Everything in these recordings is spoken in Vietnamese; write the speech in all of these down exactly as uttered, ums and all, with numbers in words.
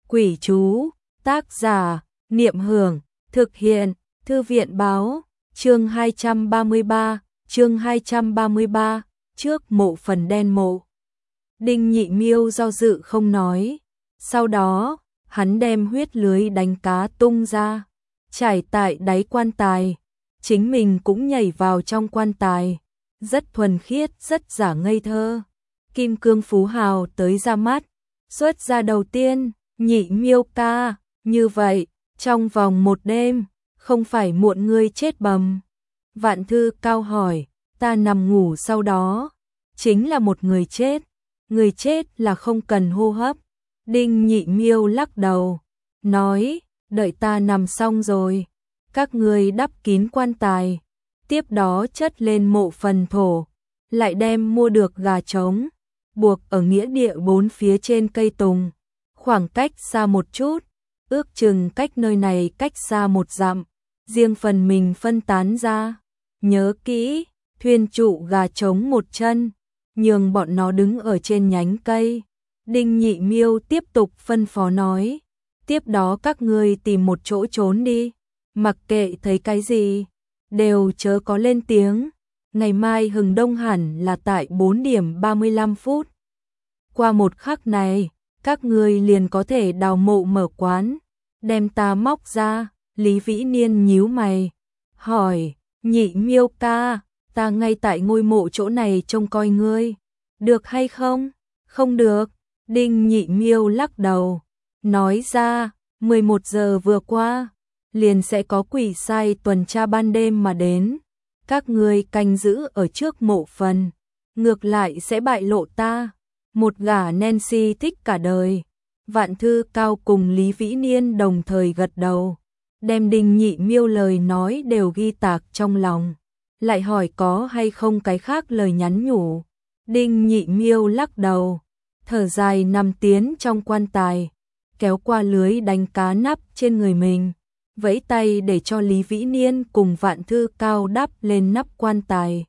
Quỷ chú, tác giả, Niệm Hưởng, thực hiện, Thư viện báo, chương hai trăm ba mươi ba, chương hai trăm ba mươi ba, trước mộ phần đen mộ. Đinh Nhị Miêu do dự không nói, sau đó, hắn đem huyết lưới đánh cá tung ra, trải tại đáy quan tài, chính mình cũng nhảy vào trong quan tài, rất thuần khiết, rất giả ngây thơ. Kim cương phú hào tới ra mắt, xuất ra đầu tiên, Nhị Miêu ca, như vậy, trong vòng một đêm, không phải muộn ngươi chết bầm. Vạn Thư Cao hỏi, ta nằm ngủ sau đó, chính là một người chết, người chết là không cần hô hấp. Đinh Nhị Miêu lắc đầu, nói, đợi ta nằm xong rồi, các ngươi đắp kín quan tài, tiếp đó chất lên mộ phần thổ, lại đem mua được gà trống, buộc ở nghĩa địa bốn phía trên cây tùng, khoảng cách xa một chút, ước chừng cách nơi này cách xa một dặm, riêng phần mình phân tán ra. Nhớ kỹ, thuyền trụ gà trống một chân, nhường bọn nó đứng ở trên nhánh cây. Đinh Nhị Miêu tiếp tục phân phó nói, tiếp đó các ngươi tìm một chỗ trốn đi, mặc kệ thấy cái gì, đều chớ có lên tiếng. Ngày mai hừng đông hẳn là tại bốn điểm ba mươi lăm phút. Qua một khắc này, các ngươi liền có thể đào mộ mở quán, đem ta móc ra. Lý Vĩ Niên nhíu mày, hỏi, Nhị Miêu ca, ta ngay tại ngôi mộ chỗ này trông coi ngươi, được hay không? Không được. Đinh Nhị Miêu lắc đầu, nói ra, mười một giờ vừa qua, liền sẽ có quỷ sai tuần tra ban đêm mà đến, các ngươi canh giữ ở trước mộ phần, ngược lại sẽ bại lộ ta, một gả Nancy thích cả đời. Vạn Thư Cao cùng Lý Vĩ Niên đồng thời gật đầu, đem Đinh Nhị Miêu lời nói đều ghi tạc trong lòng, lại hỏi có hay không cái khác lời nhắn nhủ. Đinh Nhị Miêu lắc đầu, thở dài nằm tiến trong quan tài, kéo qua lưới đánh cá nắp trên người mình, vẫy tay để cho Lý Vĩ Niên cùng Vạn Thư Cao đắp lên nắp quan tài.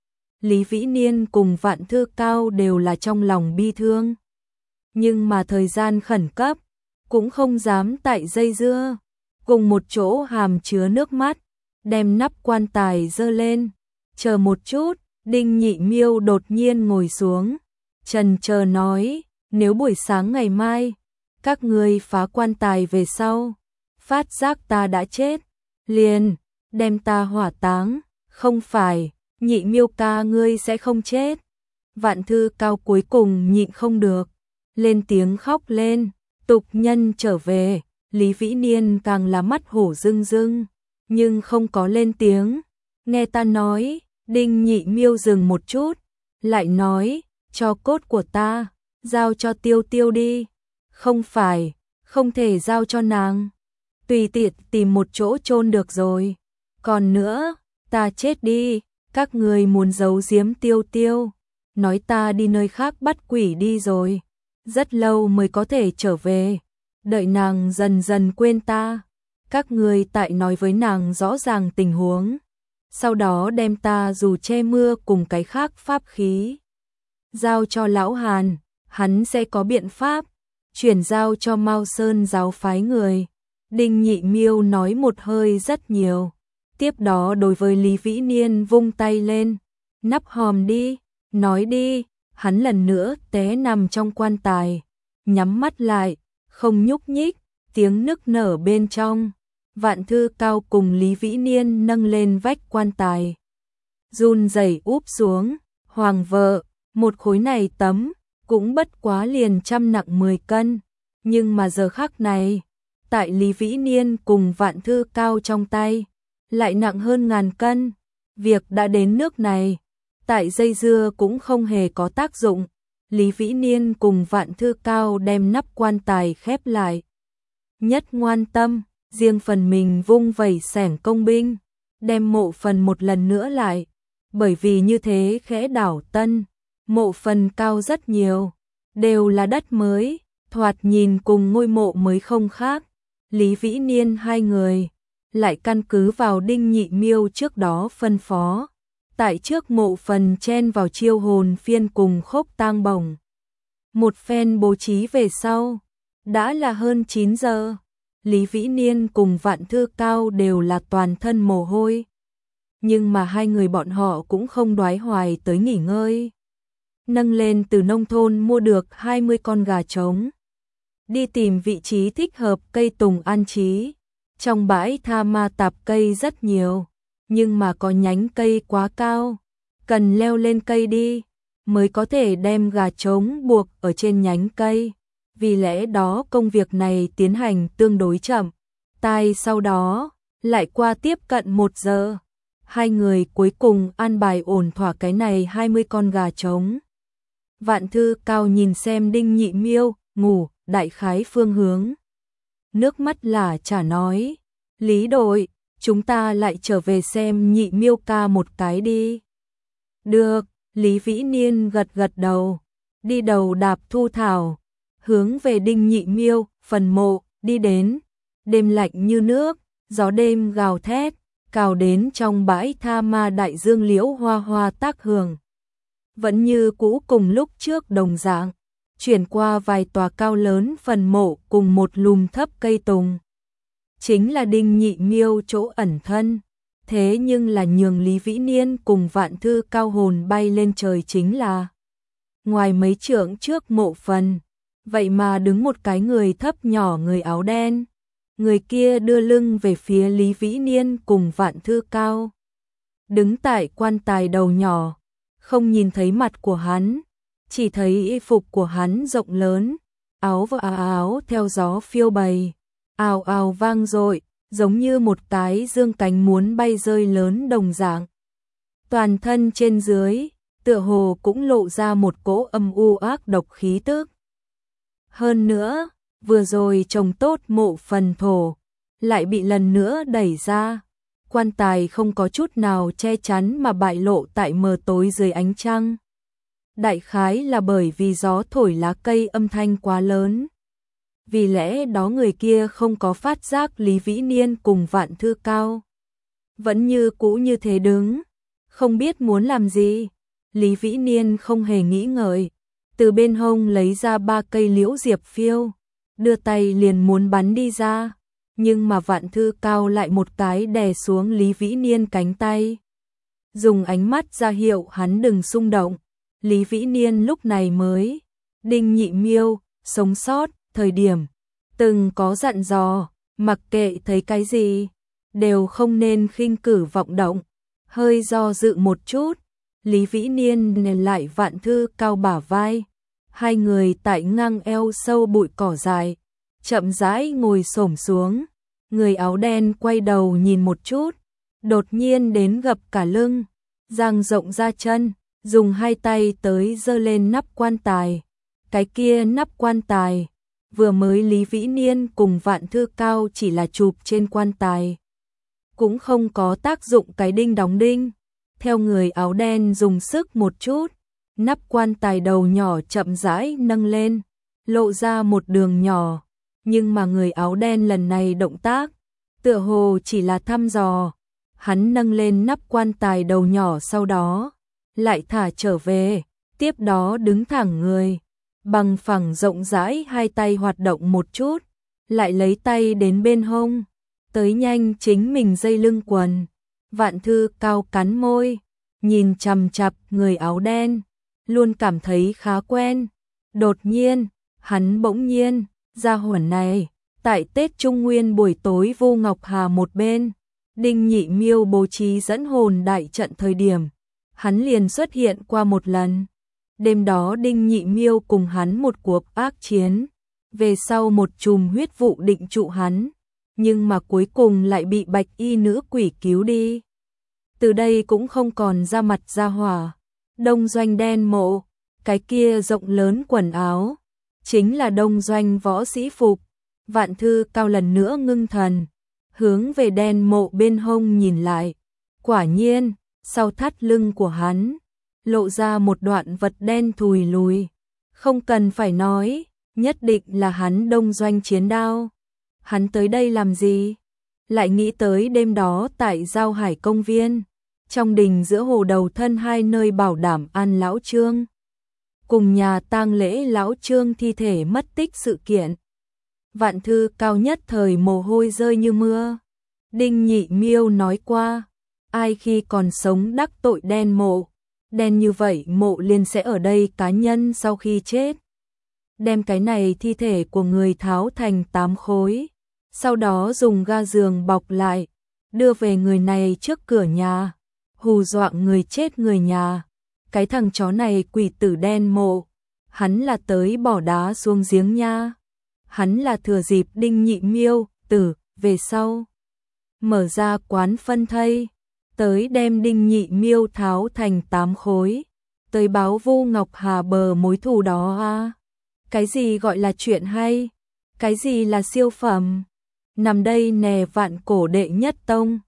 Lý Vĩ Niên cùng Vạn Thư Cao đều là trong lòng bi thương, nhưng mà thời gian khẩn cấp, cũng không dám tại dây dưa, cùng một chỗ hàm chứa nước mắt, đem nắp quan tài dơ lên. Chờ một chút, Đinh Nhị Miêu đột nhiên ngồi xuống, chần chờ nói, nếu buổi sáng ngày mai, các ngươi phá quan tài về sau, phát giác ta đã chết, liền, đem ta hỏa táng, không phải, Nhị Miêu ca ngươi sẽ không chết. Vạn Thư Cao cuối cùng nhịn không được, lên tiếng khóc lên, tục nhân trở về. Lý Vĩ Niên càng là mắt hổ rưng rưng, nhưng không có lên tiếng. Nghe ta nói, Đinh Nhị Miêu dừng một chút, lại nói, cho cốt của ta, giao cho Tiêu Tiêu đi. Không phải, không thể giao cho nàng, tùy tiện tìm một chỗ chôn được rồi. Còn nữa, ta chết đi, các người muốn giấu giếm Tiêu Tiêu, nói ta đi nơi khác bắt quỷ đi rồi, rất lâu mới có thể trở về. Đợi nàng dần dần quên ta, các người tại nói với nàng rõ ràng tình huống, sau đó đem ta dù che mưa cùng cái khác pháp khí giao cho lão Hàn, hắn sẽ có biện pháp chuyển giao cho Mao Sơn giáo phái người. Đinh Nhị Miêu nói một hơi rất nhiều, tiếp đó đối với Lý Vĩ Niên vung tay lên, nắp hòm đi, nói đi. Hắn lần nữa té nằm trong quan tài, nhắm mắt lại, không nhúc nhích, tiếng nức nở bên trong. Vạn Thư Cao cùng Lý Vĩ Niên nâng lên vách quan tài, run rẩy úp xuống. Hoàng vợ, một khối này tấm, cũng bất quá liền trăm nặng mười cân, nhưng mà giờ khắc này, tại Lý Vĩ Niên cùng Vạn Thư Cao trong tay, lại nặng hơn ngàn cân. Việc đã đến nước này, tại dây dưa cũng không hề có tác dụng. Lý Vĩ Niên cùng Vạn Thư Cao đem nắp quan tài khép lại. Nhất ngoan tâm, riêng phần mình vung vẩy xẻng công binh, đem mộ phần một lần nữa lại, bởi vì như thế khẽ đảo tân, mộ phần cao rất nhiều, đều là đất mới, thoạt nhìn cùng ngôi mộ mới không khác. Lý Vĩ Niên hai người, lại căn cứ vào Đinh Nhị Miêu trước đó phân phó, tại trước mộ phần chen vào chiêu hồn phiên cùng khốc tang bổng. Một phen bố trí về sau, Đã là hơn chín giờ, Lý Vĩ Niên cùng Vạn Thư Cao đều là toàn thân mồ hôi. Nhưng mà hai người bọn họ cũng không đoái hoài tới nghỉ ngơi. Nâng lên từ nông thôn mua được hai mươi con gà trống. Đi tìm vị trí thích hợp cây tùng an trí. Trong bãi tha ma tạp cây rất nhiều, nhưng mà có nhánh cây quá cao. Cần leo lên cây đi, mới có thể đem gà trống buộc ở trên nhánh cây. Vì lẽ đó công việc này tiến hành tương đối chậm. Tai sau đó, lại qua tiếp cận một giờ. Hai người cuối cùng an bài ổn thỏa cái này hai mươi con gà trống. Vạn Thư Cao nhìn xem Đinh Nhị Miêu, ngủ, đại khái phương hướng. Nước mắt là chả nói. Lý đội, chúng ta lại trở về xem Nhị Miêu ca một cái đi. Được, Lý Vĩ Niên gật gật đầu. Đi đầu đạp thu thảo. Hướng về Đinh Nhị Miêu, phần mộ, đi đến. Đêm lạnh như nước, gió đêm gào thét, cào đến trong bãi tha ma đại dương liễu hoa hoa tác hưởng. Vẫn như cũ cùng lúc trước đồng dạng, chuyển qua vài tòa cao lớn phần mộ cùng một lùm thấp cây tùng. Chính là Đinh Nhị Miêu chỗ ẩn thân, thế nhưng là nhường Lý Vĩ Niên cùng Vạn Thư Cao hồn bay lên trời chính là. Ngoài mấy trượng trước mộ phần, vậy mà đứng một cái người thấp nhỏ người áo đen. Người kia đưa lưng về phía Lý Vĩ Niên cùng Vạn Thư Cao. Đứng tại quan tài đầu nhỏ, không nhìn thấy mặt của hắn, chỉ thấy y phục của hắn rộng lớn, áo và áo theo gió phiêu bày, ào ào vang dội, giống như một cái dương cánh muốn bay rơi lớn đồng dạng. Toàn thân trên dưới, tựa hồ cũng lộ ra một cỗ âm u ác độc khí tức. Hơn nữa, vừa rồi trồng tốt mộ phần thổ, lại bị lần nữa đẩy ra. Quan tài không có chút nào che chắn mà bại lộ tại mờ tối dưới ánh trăng. Đại khái là bởi vì gió thổi lá cây âm thanh quá lớn. Vì lẽ đó người kia không có phát giác Lý Vĩ Niên cùng Vạn Thư Cao. Vẫn như cũ như thế đứng, không biết muốn làm gì. Lý Vĩ Niên không hề nghĩ ngợi, từ bên hông lấy ra ba cây liễu diệp phiêu, đưa tay liền muốn bắn đi ra. Nhưng mà Vạn Thư Cao lại một cái đè xuống Lý Vĩ Niên cánh tay. Dùng ánh mắt ra hiệu hắn đừng xung động. Lý Vĩ Niên lúc này mới. Đinh Nhị Miêu, sống sót, thời điểm. Từng có dặn dò, mặc kệ thấy cái gì, đều không nên khinh cử vọng động. Hơi do dự một chút, Lý Vĩ Niên nền lại Vạn Thư Cao bả vai. Hai người tại ngang eo sâu bụi cỏ dài. Chậm rãi ngồi xổm xuống, người áo đen quay đầu nhìn một chút, đột nhiên đến gập cả lưng, dang rộng ra chân, dùng hai tay tới giơ lên nắp quan tài. Cái kia nắp quan tài, vừa mới Lý Vĩ Niên cùng Vạn Thư Cao chỉ là chụp trên quan tài, cũng không có tác dụng cái đinh đóng đinh. Theo người áo đen dùng sức một chút, nắp quan tài đầu nhỏ chậm rãi nâng lên, lộ ra một đường nhỏ. Nhưng mà người áo đen lần này động tác, tựa hồ chỉ là thăm dò. Hắn nâng lên nắp quan tài đầu nhỏ sau đó, lại thả trở về, tiếp đó đứng thẳng người, bằng phẳng rộng rãi hai tay hoạt động một chút, lại lấy tay đến bên hông, tới nhanh chính mình dây lưng quần. Vạn Thư Cao cắn môi, nhìn chằm chằm người áo đen, luôn cảm thấy khá quen. Đột nhiên, hắn bỗng nhiên, gia hỏa này, tại Tết Trung Nguyên buổi tối Vô Ngọc Hà một bên, Đinh Nhị Miêu bố trí dẫn hồn đại trận thời điểm, hắn liền xuất hiện qua một lần. Đêm đó Đinh Nhị Miêu cùng hắn một cuộc ác chiến, về sau một chùm huyết vụ định trụ hắn, nhưng mà cuối cùng lại bị bạch y nữ quỷ cứu đi. Từ đây cũng không còn ra mặt ra hỏa. Đông doanh đen mộ, cái kia rộng lớn quần áo, chính là đông doanh võ sĩ phục. Vạn Thư Cao lần nữa ngưng thần, hướng về đen mộ bên hông nhìn lại. Quả nhiên, sau thắt lưng của hắn, lộ ra một đoạn vật đen thùi lùi. Không cần phải nói, nhất định là hắn đông doanh chiến đao. Hắn tới đây làm gì? Lại nghĩ tới đêm đó tại Giao Hải công viên, trong đình giữa hồ đầu thân hai nơi bảo đảm an lão Trương, cùng nhà tang lễ lão Trương thi thể mất tích sự kiện. Vạn thư cao nhất thời mồ hôi rơi như mưa. Đinh Nhị Miêu nói qua, ai khi còn sống đắc tội đen mộ, đen như vậy mộ liền sẽ ở đây cá nhân sau khi chết. Đem cái này thi thể của người tháo thành tám khối, sau đó dùng ga giường bọc lại, đưa về người này trước cửa nhà, hù dọa người chết người nhà. Cái thằng chó này quỷ tử đen mộ, hắn là tới bỏ đá xuống giếng nha. Hắn là thừa dịp Đinh Nhị Miêu tử về sau, mở ra quán phân thây, tới đem Đinh Nhị Miêu tháo thành tám khối, tới báo Vu Ngọc Hà bờ mối thù đó à. Cái gì gọi là chuyện hay? Cái gì là siêu phẩm? Nằm đây nè Vạn Cổ đệ nhất tông,